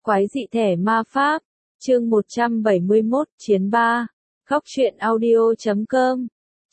Quái dị thẻ ma pháp, chương 171, chiến 3, Góc truyện audio.com,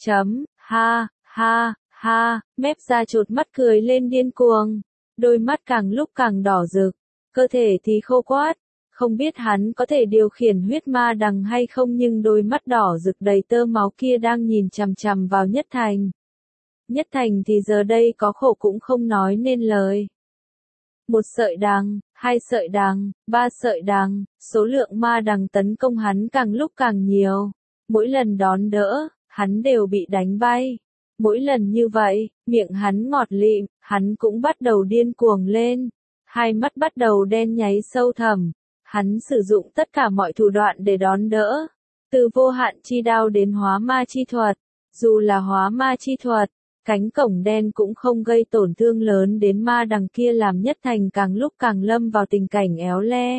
ha, ha, ha, mép ra chột mắt cười lên điên cuồng, đôi mắt càng lúc càng đỏ rực, cơ thể thì khô quát, không biết hắn có thể điều khiển huyết ma đằng hay không nhưng đôi mắt đỏ rực đầy tơ máu kia đang nhìn chằm chằm vào Nhất Thành. Nhất Thành thì giờ đây có khổ cũng không nói nên lời. Một sợi đằng, hai sợi đằng, ba sợi đằng, số lượng ma đằng tấn công hắn càng lúc càng nhiều. Mỗi lần đón đỡ, hắn đều bị đánh bay. Mỗi lần như vậy, miệng hắn ngọt lịm, hắn cũng bắt đầu điên cuồng lên. Hai mắt bắt đầu đen nháy sâu thẳm. Hắn sử dụng tất cả mọi thủ đoạn để đón đỡ. Từ vô hạn chi đao đến hóa ma chi thuật. Dù là hóa ma chi thuật, cánh cổng đen cũng không gây tổn thương lớn đến ma đằng kia làm Nhất Thành càng lúc càng lâm vào tình cảnh éo le.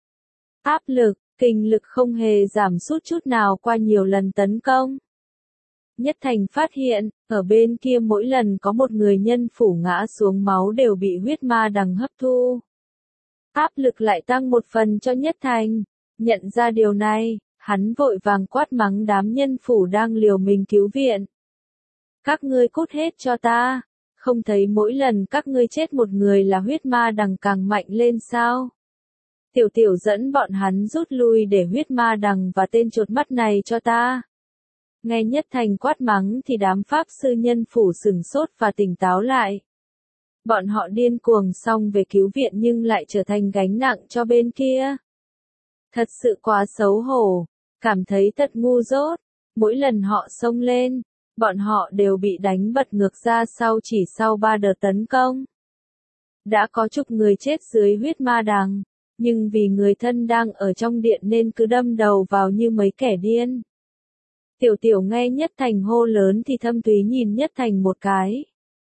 Áp lực, kinh lực không hề giảm sút chút nào qua nhiều lần tấn công. Nhất Thành phát hiện, ở bên kia mỗi lần có một người nhân phủ ngã xuống máu đều bị huyết ma đằng hấp thu. Áp lực lại tăng một phần cho Nhất Thành. Nhận ra điều này, hắn vội vàng quát mắng đám nhân phủ đang liều mình cứu viện. Các ngươi cút hết cho ta, không thấy mỗi lần các ngươi chết một người là huyết ma đằng càng mạnh lên sao? Tiểu tiểu dẫn bọn hắn rút lui để huyết ma đằng và tên chột mắt này cho ta. Nghe Nhất Thành quát mắng thì đám pháp sư nhân phủ sửng sốt và tỉnh táo lại. Bọn họ điên cuồng xong về cứu viện nhưng lại trở thành gánh nặng cho bên kia. Thật sự quá xấu hổ, cảm thấy thật ngu dốt, mỗi lần họ xông lên. Bọn họ đều bị đánh bật ngược ra sau chỉ sau 3 đợt tấn công. Đã có chục người chết dưới huyết ma đằng, nhưng vì người thân đang ở trong điện nên cứ đâm đầu vào như mấy kẻ điên. Tiểu tiểu nghe Nhất Thành hô lớn thì thâm thúy nhìn Nhất Thành một cái.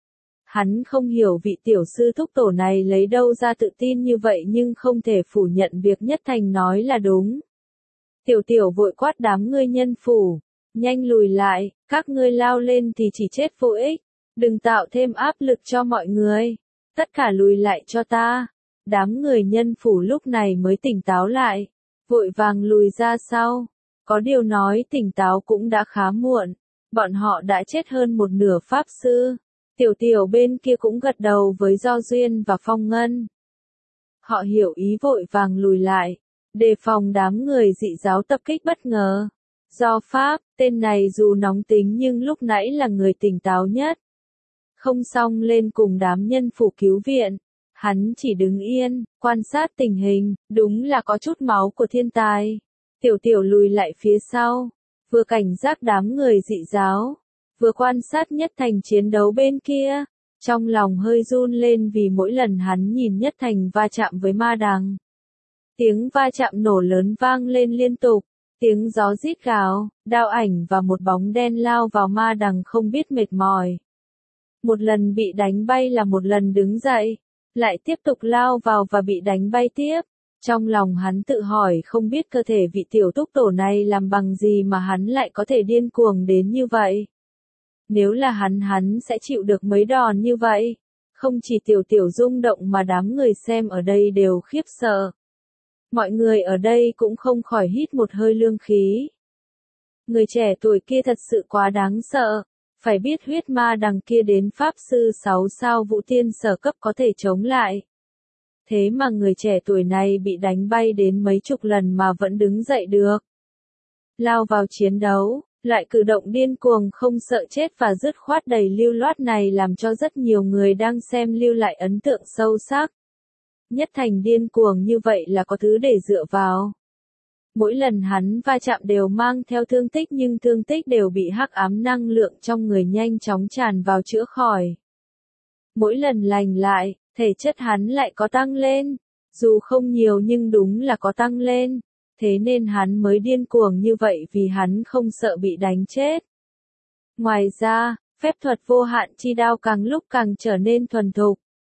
Hắn không hiểu vị tiểu sư thúc tổ này lấy đâu ra tự tin như vậy nhưng không thể phủ nhận việc Nhất Thành nói là đúng. Tiểu tiểu vội quát đám ngươi nhân phủ. Nhanh lùi lại, các ngươi lao lên thì chỉ chết vô ích, đừng tạo thêm áp lực cho mọi người, tất cả lùi lại cho ta. Đám người nhân phủ lúc này mới tỉnh táo lại, vội vàng lùi ra sau, có điều nói tỉnh táo cũng đã khá muộn, bọn họ đã chết hơn một nửa pháp sư, tiểu tiểu bên kia cũng gật đầu với Do Duyên và Phong Ngân. Họ hiểu ý vội vàng lùi lại, đề phòng đám người dị giáo tập kích bất ngờ. Do Pháp, tên này dù nóng tính nhưng lúc nãy là người tỉnh táo nhất. Không xong lên cùng đám nhân phủ cứu viện. Hắn chỉ đứng yên, quan sát tình hình, đúng là có chút máu của thiên tài. Tiểu tiểu lùi lại phía sau, vừa cảnh giác đám người dị giáo, vừa quan sát Nhất Thành chiến đấu bên kia. Trong lòng hơi run lên vì mỗi lần hắn nhìn Nhất Thành va chạm với ma đằng. Tiếng va chạm nổ lớn vang lên liên tục. Tiếng gió rít gào, đao ảnh và một bóng đen lao vào ma đằng không biết mệt mỏi. Một lần bị đánh bay là một lần đứng dậy, lại tiếp tục lao vào và bị đánh bay tiếp. Trong lòng hắn tự hỏi không biết cơ thể vị tiểu túc tổ này làm bằng gì mà hắn lại có thể điên cuồng đến như vậy. Nếu là hắn sẽ chịu được mấy đòn như vậy. Không chỉ tiểu tiểu rung động mà đám người xem ở đây đều khiếp sợ. Mọi người ở đây cũng không khỏi hít một hơi lương khí. Người trẻ tuổi kia thật sự quá đáng sợ, phải biết huyết ma đằng kia đến pháp sư 6 sao vũ tiên sở cấp có thể chống lại. Thế mà người trẻ tuổi này bị đánh bay đến mấy chục lần mà vẫn đứng dậy được. Lao vào chiến đấu, lại cử động điên cuồng không sợ chết và dứt khoát đầy lưu loát này làm cho rất nhiều người đang xem lưu lại ấn tượng sâu sắc. Nhất Thành điên cuồng như vậy là có thứ để dựa vào. Mỗi lần hắn va chạm đều mang theo thương tích nhưng thương tích đều bị hắc ám năng lượng trong người nhanh chóng tràn vào chữa khỏi. Mỗi lần lành lại, thể chất hắn lại có tăng lên. Dù không nhiều nhưng đúng là có tăng lên. Thế nên hắn mới điên cuồng như vậy vì hắn không sợ bị đánh chết. Ngoài ra, phép thuật vô hạn chi đao càng lúc càng trở nên thuần thục.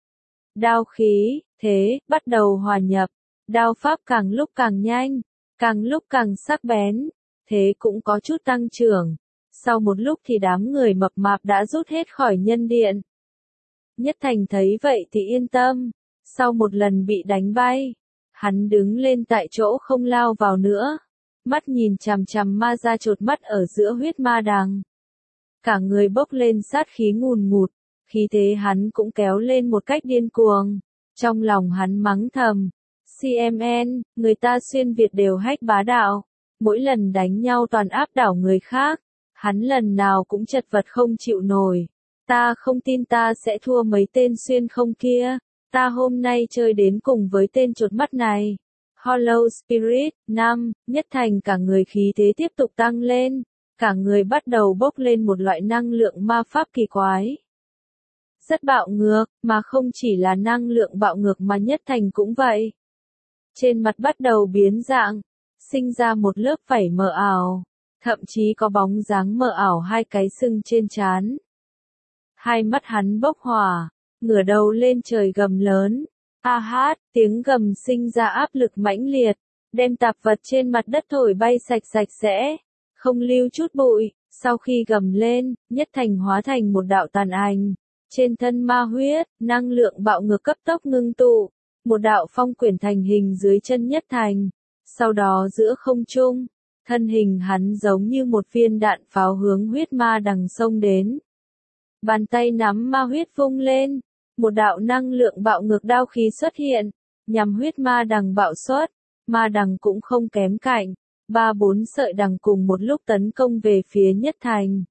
Đao khí, thế, bắt đầu hòa nhập, đao pháp càng lúc càng nhanh, càng lúc càng sắc bén, thế cũng có chút tăng trưởng. Sau một lúc thì đám người mập mạp đã rút hết khỏi nhân điện. Nhất Thành thấy vậy thì yên tâm, sau một lần bị đánh bay, Hắn đứng lên tại chỗ không lao vào nữa. Mắt nhìn chằm chằm ma ra chột mắt ở giữa huyết ma đằng. Cả người bốc lên sát khí ngùn ngụt, khí thế hắn cũng kéo lên một cách điên cuồng. Trong lòng hắn mắng thầm, CMN, người ta xuyên Việt đều hách bá đạo, mỗi lần đánh nhau toàn áp đảo người khác, hắn lần nào cũng chật vật không chịu nổi. Ta không tin ta sẽ thua mấy tên xuyên không kia, ta hôm nay chơi đến cùng với tên chột mắt này. Hollow Spirit, 5, Nhất Thành cả người khí thế tiếp tục tăng lên, cả người bắt đầu bốc lên một loại năng lượng ma pháp kỳ quái. Rất bạo ngược, mà không chỉ là năng lượng bạo ngược mà Nhất Thành cũng vậy. Trên mặt bắt đầu biến dạng, sinh ra một lớp vảy mờ ảo, thậm chí có bóng dáng mờ ảo hai cái sưng trên trán. Hai mắt hắn bốc hỏa, ngửa đầu lên trời gầm lớn. A hát, tiếng gầm sinh ra áp lực mãnh liệt, đem tạp vật trên mặt đất thổi bay sạch sạch sẽ, không lưu chút bụi. Sau khi gầm lên, Nhất Thành hóa thành một đạo tàn ảnh. Trên thân ma huyết, năng lượng bạo ngược cấp tốc ngưng tụ, một đạo phong quyển thành hình dưới chân Nhất Thành. Sau đó giữa không trung, thân hình hắn giống như một viên đạn pháo hướng huyết ma đằng xông đến. Bàn tay nắm ma huyết vung lên, một đạo năng lượng bạo ngược đao khí xuất hiện, nhằm huyết ma đằng bạo xuất. Ma đằng cũng không kém cạnh, 3-4 sợi đằng cùng một lúc tấn công về phía Nhất Thành.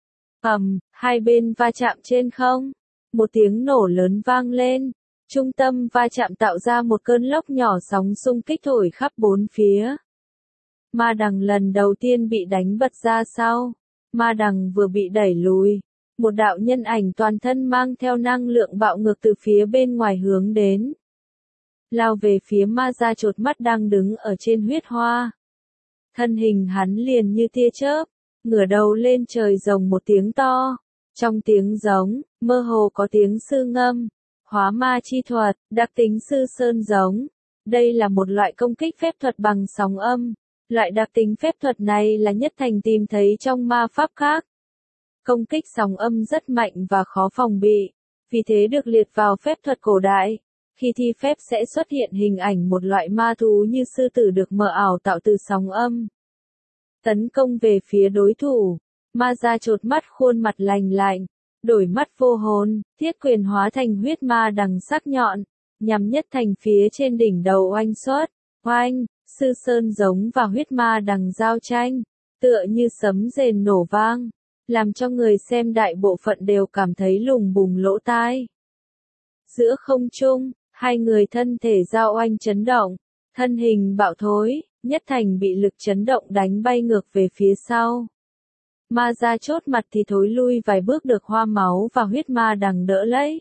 Hai bên va chạm trên không, một tiếng nổ lớn vang lên, trung tâm va chạm tạo ra một cơn lốc nhỏ sóng xung kích thổi khắp bốn phía. Ma đằng lần đầu tiên bị đánh bật ra sau, ma đằng vừa bị đẩy lùi, một đạo nhân ảnh toàn thân mang theo năng lượng bạo ngược từ phía bên ngoài hướng đến. Lao về phía ma ra chột mắt đang đứng ở trên huyết hoa. Thân hình hắn liền như tia chớp, ngửa đầu lên trời rồng một tiếng to. Trong tiếng giống, mơ hồ có tiếng sư ngâm, hóa ma chi thuật, đặc tính sư sơn giống. Đây là một loại công kích phép thuật bằng sóng âm. Loại đặc tính phép thuật này là Nhất Thành tìm thấy trong ma pháp khác. Công kích sóng âm rất mạnh và khó phòng bị, vì thế được liệt vào phép thuật cổ đại. Khi thi phép sẽ xuất hiện hình ảnh một loại ma thú như sư tử được mờ ảo tạo từ sóng âm. Tấn công về phía đối thủ, ma ra chột mắt khuôn mặt lành lạnh, đổi mắt vô hồn, thiết quyền hóa thành huyết ma đằng sắc nhọn, nhằm Nhất Thành phía trên đỉnh đầu oanh xuất. Oanh, sư sơn giống và huyết ma đằng giao tranh, tựa như sấm rền nổ vang, làm cho người xem đại bộ phận đều cảm thấy lùng bùng lỗ tai. Giữa không trung, hai người thân thể giao oanh chấn động, thân hình bạo thối, Nhất Thành bị lực chấn động đánh bay ngược về phía sau. Ma ra chốt mặt thì thối lui vài bước được hoa máu và huyết ma đằng đỡ lấy.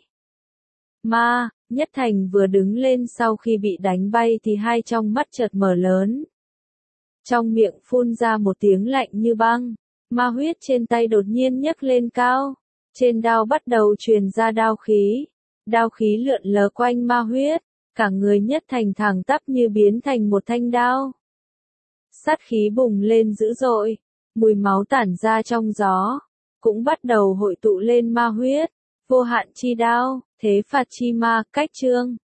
Nhất Thành vừa đứng lên sau khi bị đánh bay thì hai trong mắt chợt mở lớn. Trong miệng phun ra một tiếng lạnh như băng, ma huyết trên tay đột nhiên nhấc lên cao, trên đao bắt đầu truyền ra đao khí lượn lờ quanh ma huyết, cả người Nhất Thành thẳng tắp như biến thành một thanh đao. Sát khí bùng lên dữ dội, mùi máu tản ra trong gió, cũng bắt đầu hội tụ lên ma huyết. Vô hạn chi đao, thế phạt chi ma, cách chương.